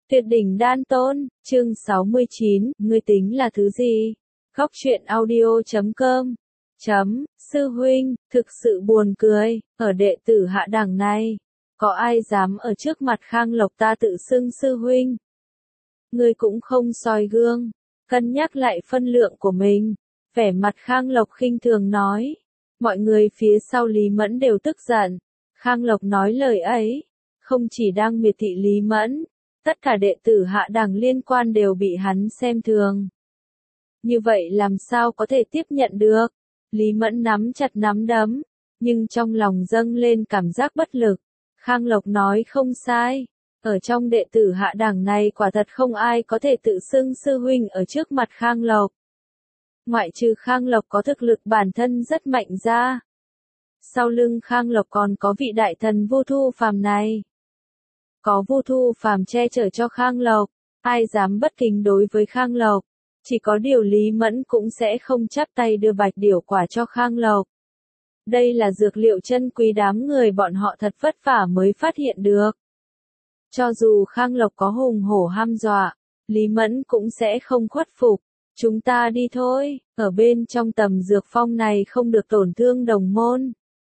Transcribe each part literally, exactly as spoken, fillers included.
Tuyệt đỉnh đan tôn, chương sáu mươi chín, ngươi tính là thứ gì? Góc truyện audio chấm com chấm, sư huynh, thực sự buồn cười, ở đệ tử hạ đẳng này, có ai dám ở trước mặt Khang Lộc ta tự xưng sư huynh? Ngươi cũng không soi gương, cân nhắc lại phân lượng của mình, vẻ mặt Khang Lộc khinh thường nói. Mọi người phía sau Lý Mẫn đều tức giận, Khang Lộc nói lời ấy, không chỉ đang miệt thị Lý Mẫn, tất cả đệ tử hạ đẳng liên quan đều bị hắn xem thường. Như vậy làm sao có thể tiếp nhận được? Lý Mẫn nắm chặt nắm đấm, nhưng trong lòng dâng lên cảm giác bất lực. Khang Lộc nói không sai, ở trong đệ tử hạ đẳng này quả thật không ai có thể tự xưng sư huynh ở trước mặt Khang Lộc. Ngoại trừ Khang Lộc có thực lực bản thân rất mạnh ra. Sau lưng Khang Lộc còn có vị đại thần Vu Thu Phàm này. Có Vu Thu Phàm che chở cho Khang Lộc, ai dám bất kính đối với Khang Lộc. Chỉ có điều Lý Mẫn cũng sẽ không chắp tay đưa bạch điểu quả cho Khang Lộc. Đây là dược liệu chân quý đám người bọn họ thật vất vả mới phát hiện được. Cho dù Khang Lộc có hùng hổ ham dọa, Lý Mẫn cũng sẽ không khuất phục. Chúng ta đi thôi, ở bên trong tầm dược phong này không được tổn thương đồng môn.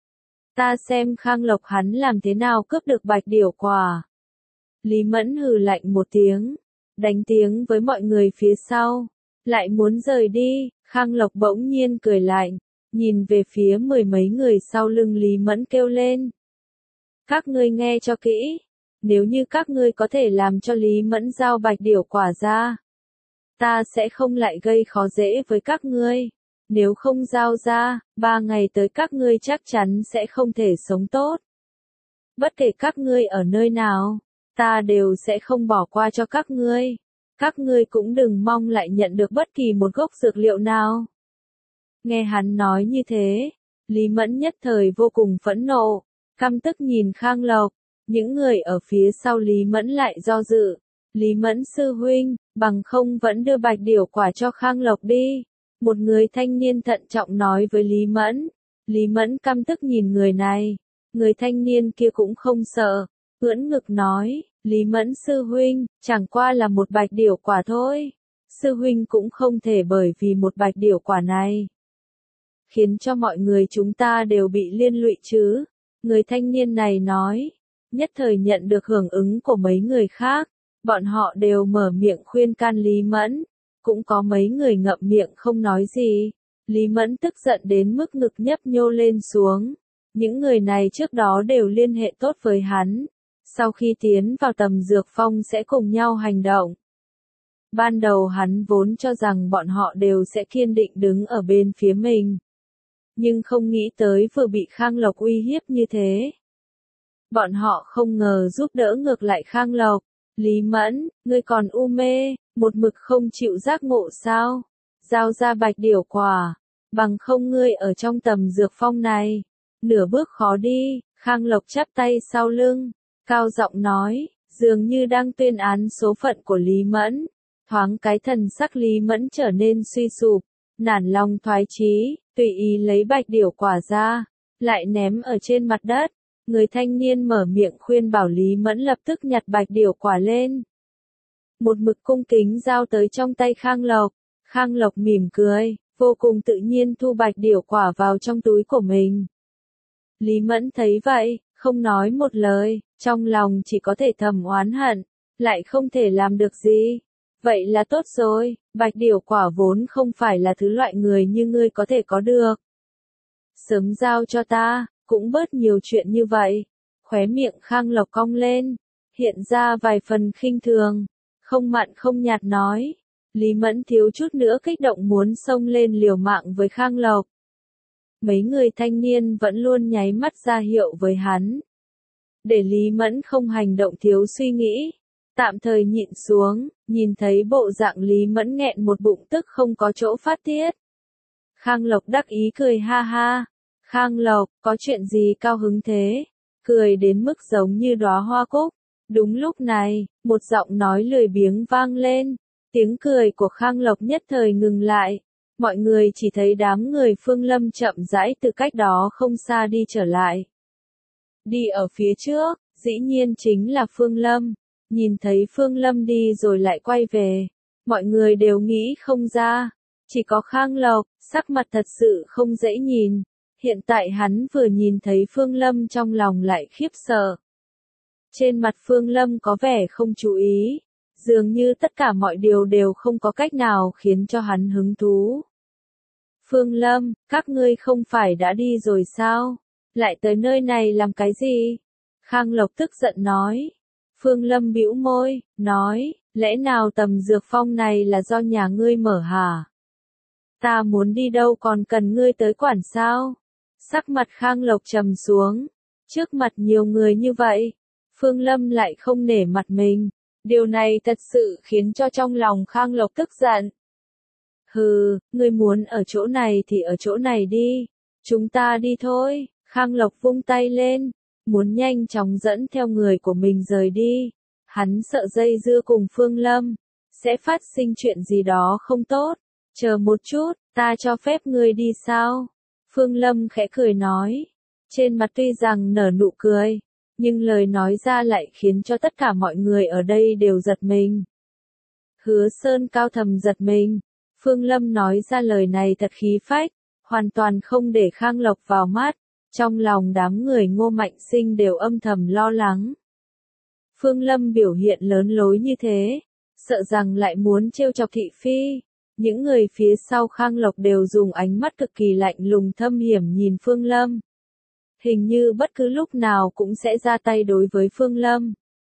Ta xem Khang Lộc hắn làm thế nào cướp được bạch điểu quả. Lý Mẫn hừ lạnh một tiếng, đánh tiếng với mọi người phía sau, lại muốn rời đi. Khang Lộc bỗng nhiên cười lạnh, nhìn về phía mười mấy người sau lưng Lý Mẫn kêu lên. Các ngươi nghe cho kỹ, nếu như các ngươi có thể làm cho Lý Mẫn giao bạch điểu quả ra, ta sẽ không lại gây khó dễ với các ngươi. Nếu không giao ra, ba ngày tới các ngươi chắc chắn sẽ không thể sống tốt. Bất kể các ngươi ở nơi nào, ta đều sẽ không bỏ qua cho các ngươi. Các ngươi cũng đừng mong lại nhận được bất kỳ một gốc dược liệu nào. Nghe hắn nói như thế, Lý Mẫn nhất thời vô cùng phẫn nộ, căm tức nhìn Khang Lộc. Những người ở phía sau Lý Mẫn lại do dự. Lý Mẫn sư huynh, bằng không vẫn đưa bạch điểu quả cho Khang Lộc đi. Một người thanh niên thận trọng nói với Lý Mẫn. Lý Mẫn căm tức nhìn người này. Người thanh niên kia cũng không sợ, ưỡn ngực nói, Lý Mẫn sư huynh, chẳng qua là một bạch điểu quả thôi. Sư huynh cũng không thể bởi vì một bạch điểu quả này khiến cho mọi người chúng ta đều bị liên lụy chứ. Người thanh niên này nói, nhất thời nhận được hưởng ứng của mấy người khác. Bọn họ đều mở miệng khuyên can Lý Mẫn, cũng có mấy người ngậm miệng không nói gì. Lý Mẫn tức giận đến mức ngực nhấp nhô lên xuống. Những người này trước đó đều liên hệ tốt với hắn. Sau khi tiến vào tầm dược phong sẽ cùng nhau hành động. Ban đầu hắn vốn cho rằng bọn họ đều sẽ kiên định đứng ở bên phía mình. Nhưng không nghĩ tới vừa bị Khang Lộc uy hiếp như thế. Bọn họ không ngờ giúp đỡ ngược lại Khang Lộc. Lý Mẫn, ngươi còn u mê, một mực không chịu giác ngộ sao? Giao ra bạch điểu quả, bằng không ngươi ở trong tầm dược phong này, nửa bước khó đi. Khang Lộc chắp tay sau lưng, cao giọng nói, dường như đang tuyên án số phận của Lý Mẫn. Thoáng cái thần sắc Lý Mẫn trở nên suy sụp, nản lòng thoái chí, tùy ý lấy bạch điểu quả ra, lại ném ở trên mặt đất. Người thanh niên mở miệng khuyên bảo Lý Mẫn lập tức nhặt bạch điểu quả lên. Một mực cung kính giao tới trong tay Khang Lộc. Khang Lộc mỉm cười, vô cùng tự nhiên thu bạch điểu quả vào trong túi của mình. Lý Mẫn thấy vậy, không nói một lời, trong lòng chỉ có thể thầm oán hận, lại không thể làm được gì. Vậy là tốt rồi, bạch điểu quả vốn không phải là thứ loại người như ngươi có thể có được. Sớm giao cho ta, cũng bớt nhiều chuyện như vậy. Khóe miệng Khang Lộc cong lên, hiện ra vài phần khinh thường, không mặn không nhạt nói. Lý Mẫn thiếu chút nữa kích động muốn xông lên liều mạng với Khang Lộc. Mấy người thanh niên vẫn luôn nháy mắt ra hiệu với hắn, để Lý Mẫn không hành động thiếu suy nghĩ, tạm thời nhịn xuống. Nhìn thấy bộ dạng Lý Mẫn nghẹn một bụng tức không có chỗ phát tiết, Khang Lộc đắc ý cười ha ha. Khang Lộc, có chuyện gì cao hứng thế? Cười đến mức giống như đóa hoa cúc. Đúng lúc này, một giọng nói lười biếng vang lên. Tiếng cười của Khang Lộc nhất thời ngừng lại. Mọi người chỉ thấy đám người Phương Lâm chậm rãi từ cách đó không xa đi trở lại. Đi ở phía trước, dĩ nhiên chính là Phương Lâm. nhìn thấy Phương Lâm đi rồi lại quay về. Mọi người đều nghĩ không ra. Chỉ có Khang Lộc, sắc mặt thật sự không dễ nhìn. Hiện tại hắn vừa nhìn thấy Phương Lâm trong lòng lại khiếp sợ. Trên mặt Phương Lâm có vẻ không chú ý. Dường như tất cả mọi điều đều không có cách nào khiến cho hắn hứng thú. Phương Lâm, các ngươi không phải đã đi rồi sao? Lại tới nơi này làm cái gì? Khang Lộc tức giận nói. Phương Lâm bĩu môi, nói, lẽ nào tầm dược phong này là do nhà ngươi mở hả? Ta muốn đi đâu còn cần ngươi tới quản sao? Sắc mặt Khang Lộc trầm xuống. Trước mặt nhiều người như vậy, Phương Lâm lại không nể mặt mình. Điều này thật sự khiến cho trong lòng Khang Lộc tức giận. Hừ, ngươi muốn ở chỗ này thì ở chỗ này đi. Chúng ta đi thôi. Khang Lộc vung tay lên, muốn nhanh chóng dẫn theo người của mình rời đi. Hắn sợ dây dưa cùng Phương Lâm, sẽ phát sinh chuyện gì đó không tốt. Chờ một chút, ta cho phép ngươi đi sao? Phương Lâm khẽ cười nói. Trên mặt tuy rằng nở nụ cười, nhưng lời nói ra lại khiến cho tất cả mọi người ở đây đều giật mình. Hứa Sơn Cao thầm giật mình. Phương Lâm nói ra lời này thật khí phách, hoàn toàn không để Khang Lộc vào mắt. Trong lòng đám người Ngô Mạnh Sinh đều âm thầm lo lắng. Phương Lâm biểu hiện lớn lối như thế, sợ rằng lại muốn trêu chọc thị phi. Những người phía sau Khang Lộc đều dùng ánh mắt cực kỳ lạnh lùng thâm hiểm nhìn Phương Lâm. Hình như bất cứ lúc nào cũng sẽ ra tay đối với Phương Lâm.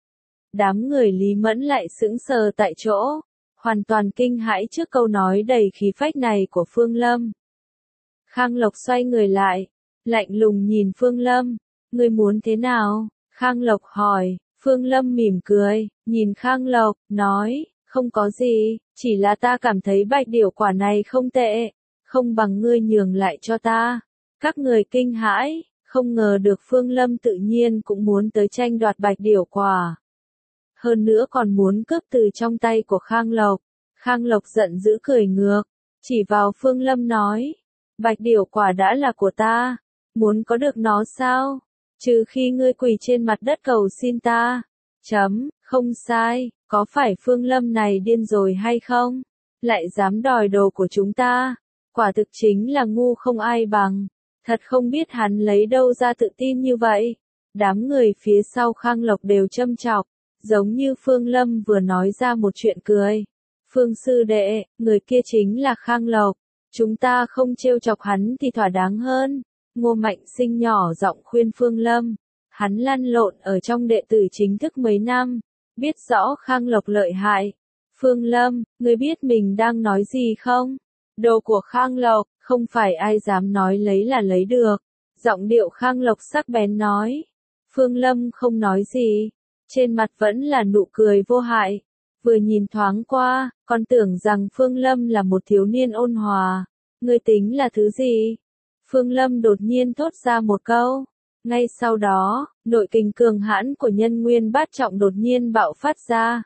Đám người Lý Mẫn lại sững sờ tại chỗ, hoàn toàn kinh hãi trước câu nói đầy khí phách này của Phương Lâm. Khang Lộc xoay người lại, lạnh lùng nhìn Phương Lâm, ngươi muốn thế nào? Khang Lộc hỏi. Phương Lâm mỉm cười, nhìn Khang Lộc, nói, không có gì, chỉ là ta cảm thấy bạch điểu quả này không tệ, không bằng ngươi nhường lại cho ta. Các người kinh hãi, không ngờ được Phương Lâm tự nhiên cũng muốn tới tranh đoạt bạch điểu quả. Hơn nữa còn muốn cướp từ trong tay của Khang Lộc. Khang Lộc giận dữ cười ngược, chỉ vào Phương Lâm nói, bạch điểu quả đã là của ta, muốn có được nó sao? Trừ khi ngươi quỳ trên mặt đất cầu xin ta. Chấm, không sai, có phải Phương Lâm này điên rồi hay không? Lại dám đòi đồ của chúng ta. Quả thực chính là ngu không ai bằng. Thật không biết hắn lấy đâu ra tự tin như vậy. Đám người phía sau Khang Lộc đều châm chọc, giống như Phương Lâm vừa nói ra một chuyện cười. Phương sư đệ, người kia chính là Khang Lộc. Chúng ta không trêu chọc hắn thì thỏa đáng hơn. Ngô Mạnh Sinh nhỏ giọng khuyên Phương Lâm. Hắn lăn lộn ở trong đệ tử chính thức mấy năm, biết rõ Khang Lộc lợi hại. Phương Lâm, ngươi biết mình đang nói gì không? Đồ của Khang Lộc, không phải ai dám nói lấy là lấy được. Giọng điệu Khang Lộc sắc bén nói. Phương Lâm không nói gì, trên mặt vẫn là nụ cười vô hại. Vừa nhìn thoáng qua, còn tưởng rằng Phương Lâm là một thiếu niên ôn hòa. Ngươi tính là thứ gì? Phương Lâm đột nhiên thốt ra một câu. Ngay sau đó, nội kình cường hãn của nhân nguyên bát trọng đột nhiên bạo phát ra.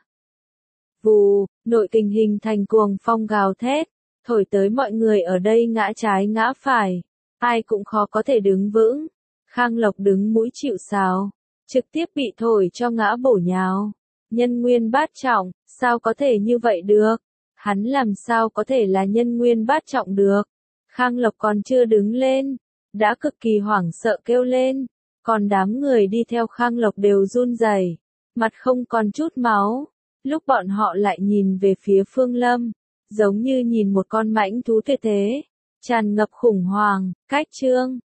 Vù, nội kình hình thành cuồng phong gào thét, thổi tới mọi người ở đây ngã trái ngã phải. Ai cũng khó có thể đứng vững. Khang Lộc đứng mũi chịu sào, trực tiếp bị thổi cho ngã bổ nhào. Nhân nguyên bát trọng, sao có thể như vậy được? Hắn làm sao có thể là nhân nguyên bát trọng được? Khang Lộc còn chưa đứng lên, đã cực kỳ hoảng sợ kêu lên, còn đám người đi theo Khang Lộc đều run rẩy, mặt không còn chút máu. Lúc bọn họ lại nhìn về phía Phương Lâm, giống như nhìn một con mãnh thú tuyệt thế, tràn ngập khủng hoảng. Cách chương